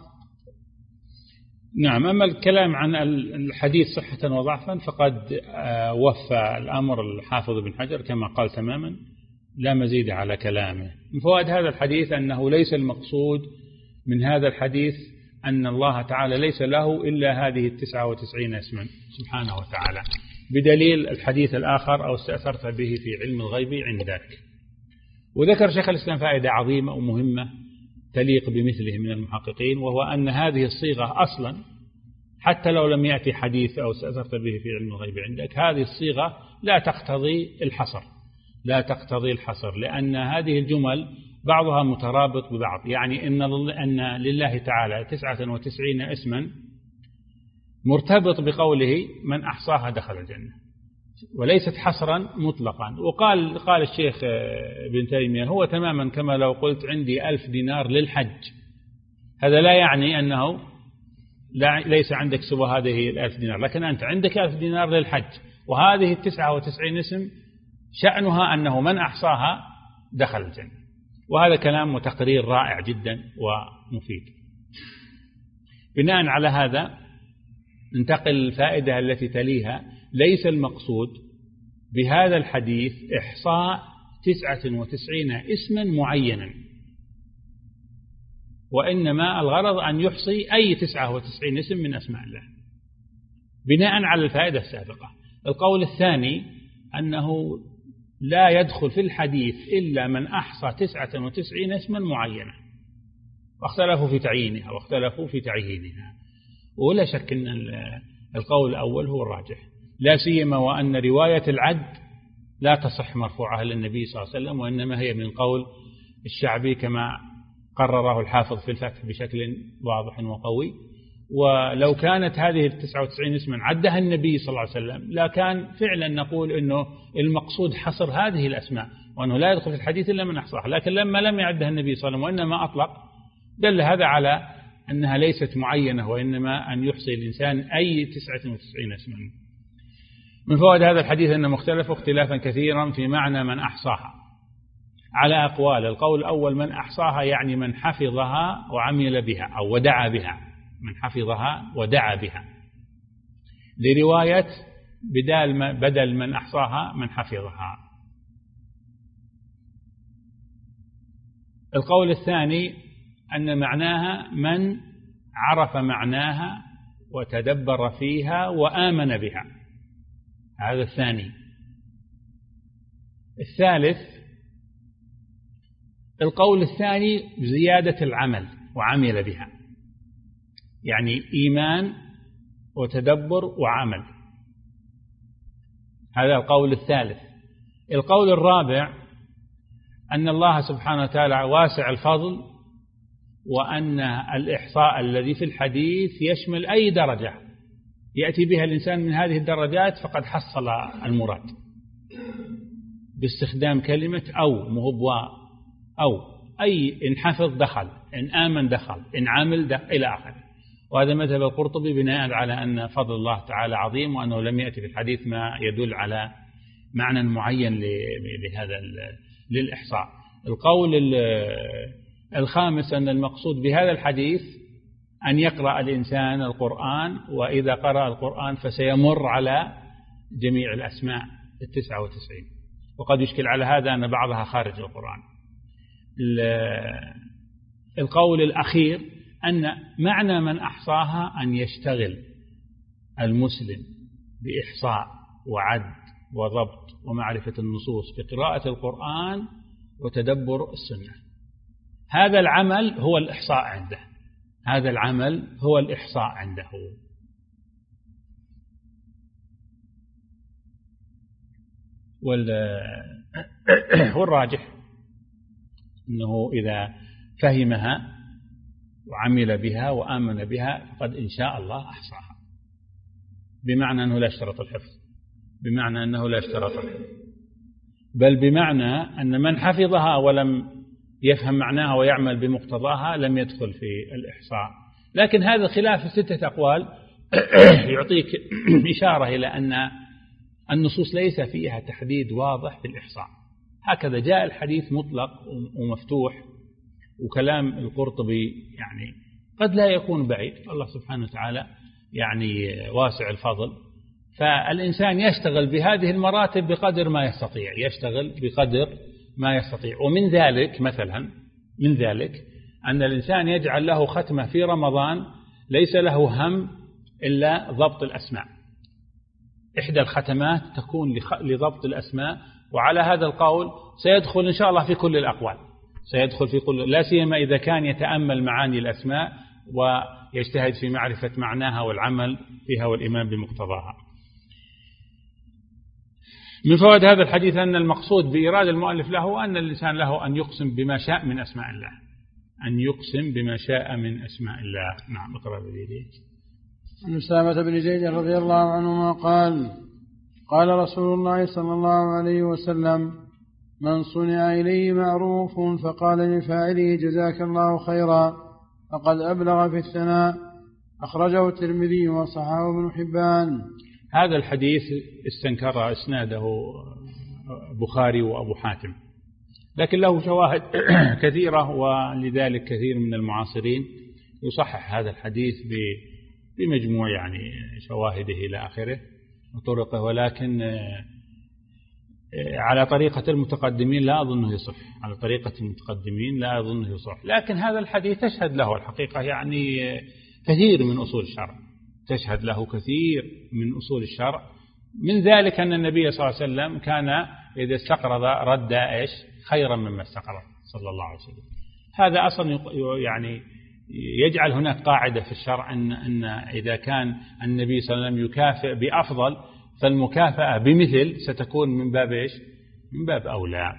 نعم. أما الكلام عن الحديث صحة وضعفا فقد وفى الأمر الحافظ بن حجر كما قال تماما، لا مزيد على كلامه. من فوائد هذا الحديث أنه ليس المقصود من هذا الحديث أن الله تعالى ليس له إلا هذه التسعة وتسعين اسما سبحانه وتعالى، بدليل الحديث الآخر أو استأثرت به في علم الغيب عندك. وذكر شيخ الإسلام فائدة عظيمة ومهمة تليق بمثله من المحققين، وهو أن هذه الصيغة أصلا حتى لو لم يأتي حديث أو استأثرت به في علم الغيب عندك، هذه الصيغة لا تقتضي الحصر، لا تقتضي الحصر، لأن هذه الجمل بعضها مترابط ببعض، يعني إن أن لله تعالى تسعة وتسعين اسما مرتبط بقوله من أحصاها دخل الجنة، وليست حصرا مطلقا. وقال قال الشيخ ابن تيمية هو تماما كما لو قلت عندي ألف دينار للحج، هذا لا يعني أنه لا ليس عندك سوى هذه الألف دينار، لكن أنت عندك ألف دينار للحج، وهذه التسعة وتسعين اسم شأنها أنه من أحصاها دخل الجنة. وهذا كلام وتقرير رائع جدا ومفيد. بناء على هذا ننتقل الفائدة التي تليها. ليس المقصود بهذا الحديث إحصاء تسعة وتسعين اسما معينا، وإنما الغرض أن يحصي أي تسعة وتسعين اسم من أسماء الله بناء على الفائدة السابقة. القول الثاني أنه لا يدخل في الحديث إلا من أحصى تسعة وتسعين اسما معينة، واختلفوا في تعيينها واختلفوا في تعيينها. ولا شك أن القول الأول هو الراجح، لا سيما وأن رواية العد لا تصح مرفوعة للنبي صلى الله عليه وسلم، وإنما هي من قول الشعبي كما قرره الحافظ في الفتح بشكل واضح وقوي. ولو كانت هذه التسعة وتسعين اسما عدها النبي صلى الله عليه وسلم لا كان فعلا نقول أنه المقصود حصر هذه الأسماء، وأنه لا يدخل في الحديث إلا من أحصاها. لكن لما لم يعدها النبي صلى الله عليه وسلم وإنما أطلق، دل هذا على أنها ليست معينة، وإنما أن يحصي الإنسان أي تسعة وتسعين اسما. من فوائد هذا الحديث أنه مختلف اختلافا كثيرا في معنى من أحصاها على أقوال. القول الأول من أحصاها يعني من حفظها وعمل بها أو ودعا بها، من حفظها ودعا بها، لرواية بدل بدل من أحصاها من حفظها. القول الثاني أن معناها من عرف معناها وتدبر فيها وآمن بها، هذا الثاني. الثالث القول الثاني زيادة العمل وعمل بها، يعني إيمان وتدبر وعمل، هذا القول الثالث. القول الرابع أن الله سبحانه وتعالى واسع الفضل، وأن الإحصاء الذي في الحديث يشمل أي درجة يأتي بها الإنسان من هذه الدرجات فقد حصل المراد، باستخدام كلمة أو مهبوا أو أي إن حفظ دخل، إن آمن دخل، إن عمل دخل إلى آخره. وهذا مذهب القرطبي بناء على أن فضل الله تعالى عظيم، وأنه لم يأتي في الحديث ما يدل على معنى معين لهذا للإحصاء. القول الخامس أن المقصود بهذا الحديث أن يقرأ الإنسان القرآن، وإذا قرأ القرآن فسيمر على جميع الأسماء التسعة وتسعين، وقد يشكل على هذا أن بعضها خارج القرآن. القول الأخير أن معنى من أحصاها أن يشتغل المسلم بإحصاء وعد وضبط ومعرفة النصوص بقراءة القرآن وتدبر السنة. هذا العمل هو الإحصاء عنده، هذا العمل هو الإحصاء عنده. والراجح أنه إذا فهمها وعمل بها وآمن بها فقد إن شاء الله أحصاها، بمعنى أنه لا يشترط الحفظ، بمعنى أنه لا يشترط الحفظ، بل بمعنى أن من حفظها ولم يفهم معناها ويعمل بمقتضاها لم يدخل في الإحصاء. لكن هذا خلاف ستة أقوال يعطيك إشارة إلى أن النصوص ليس فيها تحديد واضح في الإحصاء، هكذا جاء الحديث مطلق ومفتوح. وكلام القرطبي يعني قد لا يكون بعيد، الله سبحانه وتعالى يعني واسع الفضل، فالإنسان يشتغل بهذه المراتب بقدر ما يستطيع، يشتغل بقدر ما يستطيع. ومن ذلك مثلا من ذلك أن الإنسان يجعل له ختمة في رمضان ليس له هم إلا ضبط الأسماء، إحدى الختمات تكون لضبط الأسماء. وعلى هذا القول سيدخل إن شاء الله في كل الأقوال، سيدخل في كل، لا سيما إذا كان يتأمل معاني الأسماء ويجتهد في معرفة معناها والعمل فيها والإيمان بمقتضاها. من فوائد هذا الحديث أن المقصود بإراد المؤلف له أن الإنسان له أن يقسم بما شاء من أسماء الله، أن يقسم بما شاء من أسماء الله. نعم، اقرأ بيدي. عن أسامة بن زيد رضي الله عنهما قال قال رسول الله صلى الله عليه وسلم: من صنع إليه معروف فقال لفاعله جزاك الله خيرا فقد أبلغ في الثناء، أخرجه الترمذي وصححه ابن حبان. هذا الحديث استنكر إسناده بخاري وأبو حاتم، لكن له شواهد كثيرة، ولذلك كثير من المعاصرين يصحح هذا الحديث بمجموع يعني شواهده إلى آخره وطرقه. ولكن على طريقة المتقدمين لا أظنه يصح، على طريقة المتقدمين لا أظنه يصح، لكن هذا الحديث تشهد له الحقيقة يعني كثير من أصول الشرع، تشهد له كثير من أصول الشرع. من ذلك أن النبي صلى الله عليه وسلم كان إذا استقرض رد إيش خيرا مما استقرض صلى الله عليه وسلم. هذا أصلا يعني يجعل هناك قاعدة في الشرع أن, أن إذا كان النبي صلى الله عليه وسلم يكافئ بأفضل فالمكافأة بمثل ستكون من باب إيش؟ من باب أولى.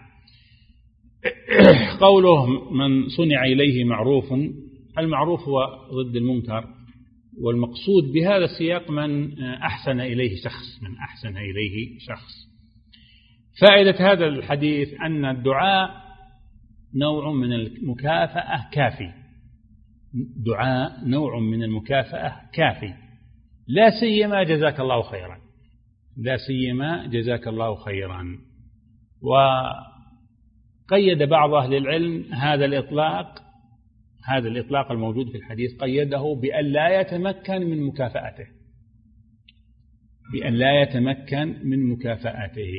قوله من صنع إليه معروف، المعروف هو ضد المنكر، والمقصود بهذا السياق من أحسن إليه شخص، من أحسن إليه شخص. فائدة هذا الحديث أن الدعاء نوع من المكافأة كافي، دعاء نوع من المكافأة كافي، لا سيما جزاك الله خيرا، لا سيما جزاك الله خيرا. وقيد بعض أهل العلم هذا الإطلاق، هذا الإطلاق الموجود في الحديث قيده بأن لا يتمكن من مكافأته، بأن لا يتمكن من مكافأته.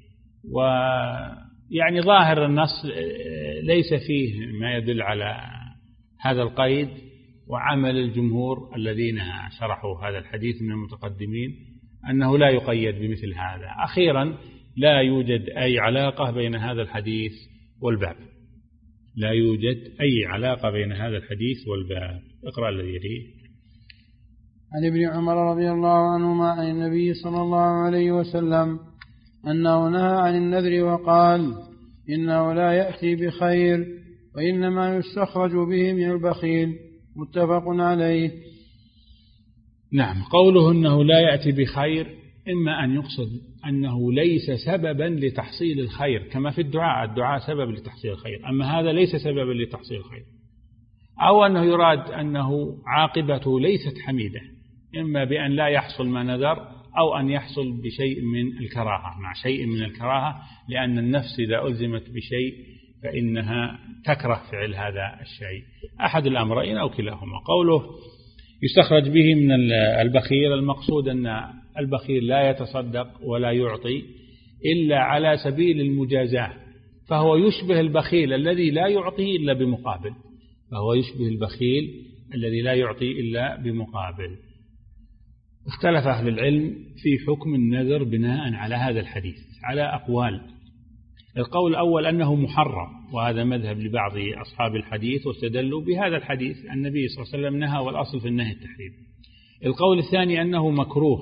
ويعني ظاهر النص ليس فيه ما يدل على هذا القيد، وعمل الجمهور الذين شرحوا هذا الحديث من المتقدمين أنه لا يقيد بمثل هذا. أخيرا لا يوجد أي علاقة بين هذا الحديث والباب، لا يوجد أي علاقة بين هذا الحديث والباب. اقرأ الذي يليه. عن ابن عمر رضي الله عنهما عن النبي صلى الله عليه وسلم أنه نهى عن النذر وقال إنه لا يأتي بخير وإنما يستخرج به من البخيل، متفق عليه. نعم، قوله أنه لا يأتي بخير إما أن يقصد أنه ليس سببا لتحصيل الخير كما في الدعاء، الدعاء سبب لتحصيل الخير، أما هذا ليس سببا لتحصيل الخير، أو أنه يراد أنه عاقبته ليست حميدة، إما بأن لا يحصل ما نذر أو أن يحصل بشيء من الكراهة، مع شيء من الكراهة، لأن النفس إذا ألزمت بشيء فإنها تكره فعل هذا الشيء، أحد الأمرين أو كلاهما. قوله يستخرج به من البخيل، المقصود أن البخيل لا يتصدق ولا يعطي إلا على سبيل المجازاة، فهو يشبه البخيل الذي لا يعطي إلا بمقابل، فهو يشبه البخيل الذي لا يعطي إلا بمقابل. اختلف أهل العلم في حكم النذر بناء على هذا الحديث على أقوال. القول الأول أنه محرم، وهذا مذهب لبعض أصحاب الحديث، واستدلوا بهذا الحديث النبي صلى الله عليه وسلم نهى، والأصل في النهي التحريم. القول الثاني أنه مكروه،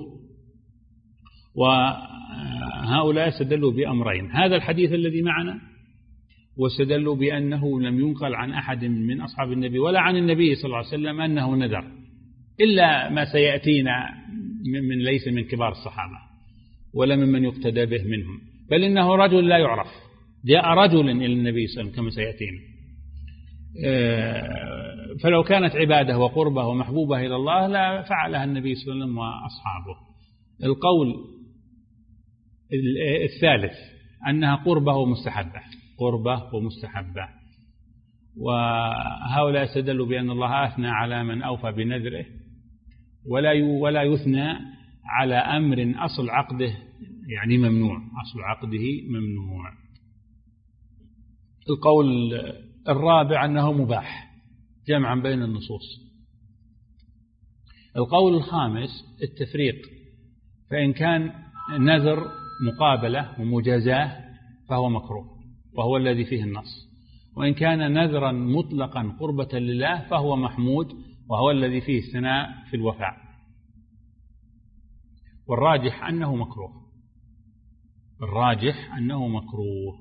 وهؤلاء استدلوا بأمرين: هذا الحديث الذي معنا، واستدلوا بأنه لم ينقل عن أحد من أصحاب النبي ولا عن النبي صلى الله عليه وسلم أنه نذر، إلا ما سيأتينا من ليس من كبار الصحابة ولا ممن يقتدى به منهم، بل إنه رجل لا يعرف، جاء رجل إلى النبي صلى الله عليه وسلم كما سيأتينا. فلو كانت عبادة وقربة ومحبوبة إلى الله لا فعلها النبي صلى الله عليه وسلم وأصحابه. القول الثالث أنها قربة ومستحبة، قربة ومستحبة، وهؤلاء استدلوا بأن الله أثنى على من أوفى بنذره، ولا ولا يثنى على أمر أصل عقده يعني ممنوع، أصل عقده ممنوع. القول الرابع أنه مباح جمعا بين النصوص. القول الخامس التفريق، فإن كان نذر مقابلة ومجازاة فهو مكروه وهو الذي فيه النص، وإن كان نذرا مطلقا قربة لله فهو محمود وهو الذي فيه الثناء في الوفاء. والراجح أنه مكروه، الراجح أنه مكروه.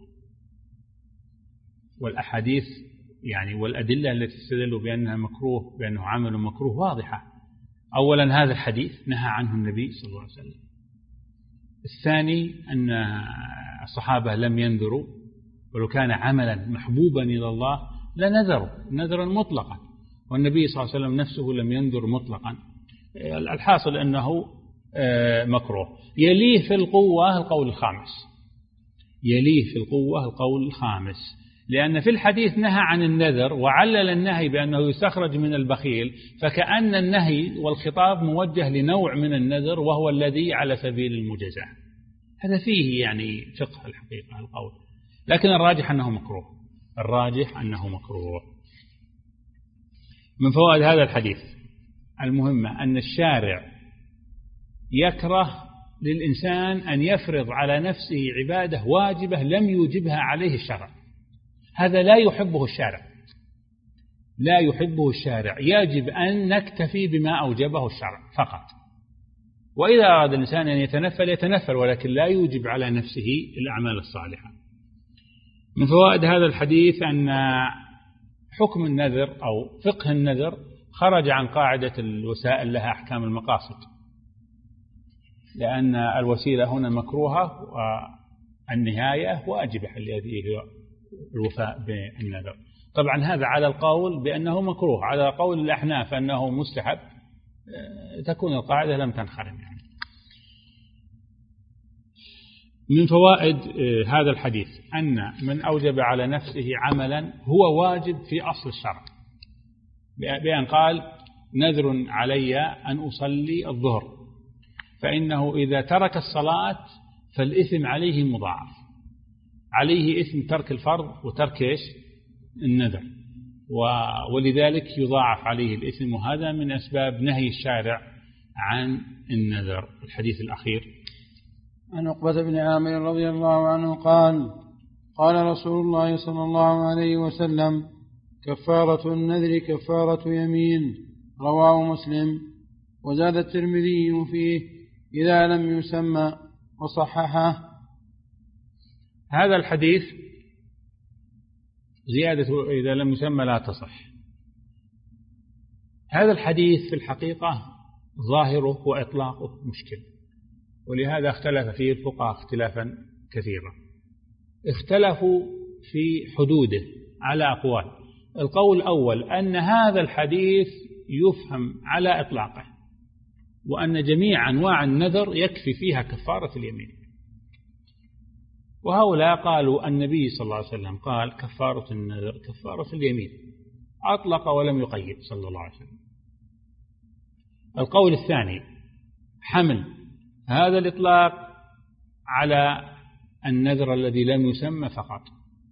والأحاديث يعني والأدلة التي استدلوا بأنها مكروه، بأنه عمل مكروه واضحة. أولا هذا الحديث نهى عنه النبي صلى الله عليه وسلم. الثاني أن الصحابة لم ينذروا، ولو كان عملا محبوبا إلى الله لنذروا نذرا مطلقا، والنبي صلى الله عليه وسلم نفسه لم ينذر مطلقا. الحاصل أنه مكروه. يليه في القوة القول الخامس، يليه في القوة القول الخامس، لأن في الحديث نهى عن النذر وعلل النهي بأنه يستخرج من البخيل، فكأن النهي والخطاب موجه لنوع من النذر وهو الذي على سبيل المجازاة. هذا فيه يعني فقه الحقيقة القول، لكن الراجح أنه مكروه، الراجح أنه مكروه. من فوائد هذا الحديث المهمة أن الشارع يكره للإنسان أن يفرض على نفسه عبادة واجبة لم يوجبها عليه الشرع، هذا لا يحبه الشارع، لا يحبه الشارع، يجب أن نكتفي بما أوجبه الشرع فقط، وإذا أراد الإنسان أن يتنفل يتنفل، ولكن لا يوجب على نفسه الأعمال الصالحة. من فوائد هذا الحديث أن حكم النذر أو فقه النذر خرج عن قاعدة الوسائل لها أحكام المقاصد، لأن الوسيلة هنا مكروهة والنهاية واجبة الذي هي الوفاء بالنذر. طبعا هذا على القول بأنه مكروه، على قول الأحناف أنه مستحب تكون القاعدة لم تنخرم يعني. من فوائد هذا الحديث أن من أوجب على نفسه عملا هو واجب في أصل الشرع، بأن قال نذر علي أن أصلي الظهر، فإنه إذا ترك الصلاة فالإثم عليه مضاعف، عليه إثم ترك الفرض وترك إيش؟ النذر، ولذلك يضاعف عليه الإثم، وهذا من أسباب نهي الشارع عن النذر. الحديث الأخير عن عقبة بن عامر رضي الله عنه قال قال رسول الله صلى الله عليه وسلم كفارة النذر كفارة يمين، رواه مسلم. وزاد الترمذي فيه إذا لم يسمى وصححه. هذا الحديث زيادة إذا لم يسمى لا تصح. هذا الحديث في الحقيقة ظاهره وإطلاقه مشكل، ولهذا اختلف فيه الفقهاء اختلافا كثيرا، اختلفوا في حدوده على أقوال. القول الأول أن هذا الحديث يفهم على إطلاقه، وأن جميع أنواع النذر يكفي فيها كفارة اليمين. وهؤلاء قالوا النبي صلى الله عليه وسلم قال كفارة النذر كفارة اليمين، أطلق ولم يقيد صلى الله عليه وسلم. القول الثاني حمل هذا الإطلاق على النذر الذي لم يسمى فقط،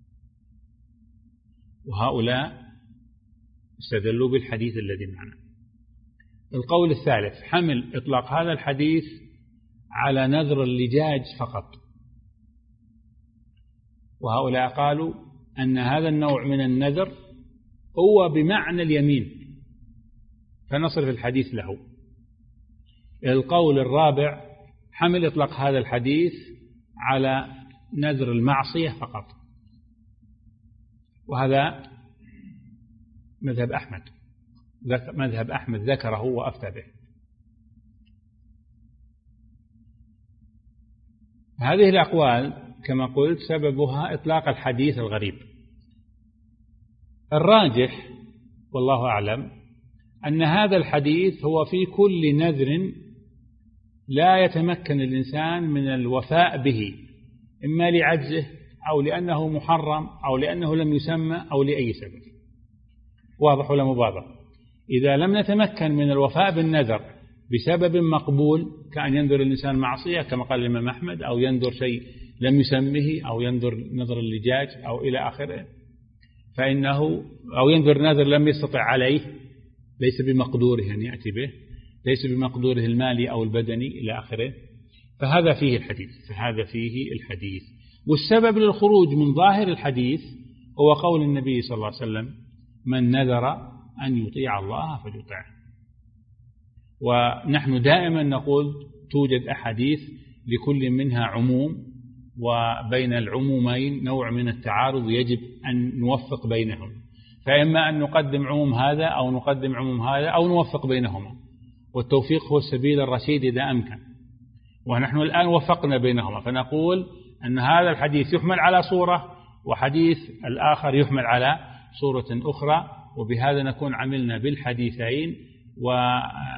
وهؤلاء استدلوا بالحديث الذي معنا. القول الثالث حمل إطلاق هذا الحديث على نذر اللجاج فقط، وهؤلاء قالوا أن هذا النوع من النذر هو بمعنى اليمين فنصرف الحديث له. القول الرابع حمل إطلاق هذا الحديث على نذر المعصية فقط، وهذا مذهب أحمد، مذهب أحمد ذكره وأفتى به. هذه الأقوال كما قلت سببها إطلاق الحديث الغريب. الراجح والله أعلم أن هذا الحديث هو في كل نذر لا يتمكن الإنسان من الوفاء به، إما لعجزه أو لأنه محرم أو لأنه لم يسمى أو لأي سبب. واضح ولا مبالغة؟ إذا لم نتمكن من الوفاء بالنذر بسبب مقبول كأن ينذر الإنسان معصية كما قال الإمام أحمد، أو ينذر شيء لم يسمه، أو ينذر نذر اللجاج أو إلى آخره، فإنه أو ينذر نذر لم يستطع عليه ليس بمقدوره أن يأتي به، ليس بمقدوره المالي أو البدني إلى آخره، فهذا فيه الحديث فهذا فيه الحديث. والسبب للخروج من ظاهر الحديث هو قول النبي صلى الله عليه وسلم من نذر أن يطيع الله فليطيعه. ونحن دائما نقول توجد أحاديث لكل منها عموم، وبين العمومين نوع من التعارض يجب أن نوفق بينهم، فإما أن نقدم عموم هذا أو نقدم عموم هذا أو نوفق بينهما، والتوفيق هو السبيل الرشيد إذا أمكن. ونحن الآن وفقنا بينهما، فنقول أن هذا الحديث يحمل على صورة وحديث الآخر يحمل على صورة أخرى، وبهذا نكون عملنا بالحديثين و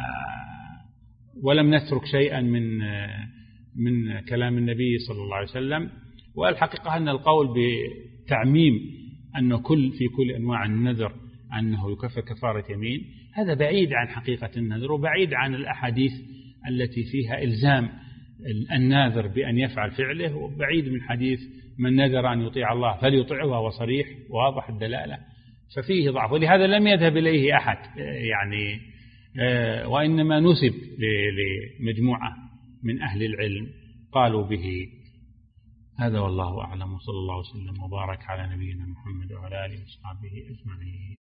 ولم نترك شيئا من من كلام النبي صلى الله عليه وسلم. والحقيقة أن القول بتعميم أن كل في كل أنواع النذر أنه يكفر كفارة يمين هذا بعيد عن حقيقة النذر، وبعيد عن الأحاديث التي فيها إلزام الناذر بأن يفعل فعله، وبعيد من حديث من نذر أن يطيع الله فليطيعه، وهو صريح واضح الدلالة، ففيه ضعف، ولهذا لم يذهب إليه أحد يعني، وإنما نسب لمجموعة من أهل العلم قالوا به. هذا والله أعلم، وصلى الله وسلم وبارك على نبينا محمد وعلى آله وصحبه أجمعين.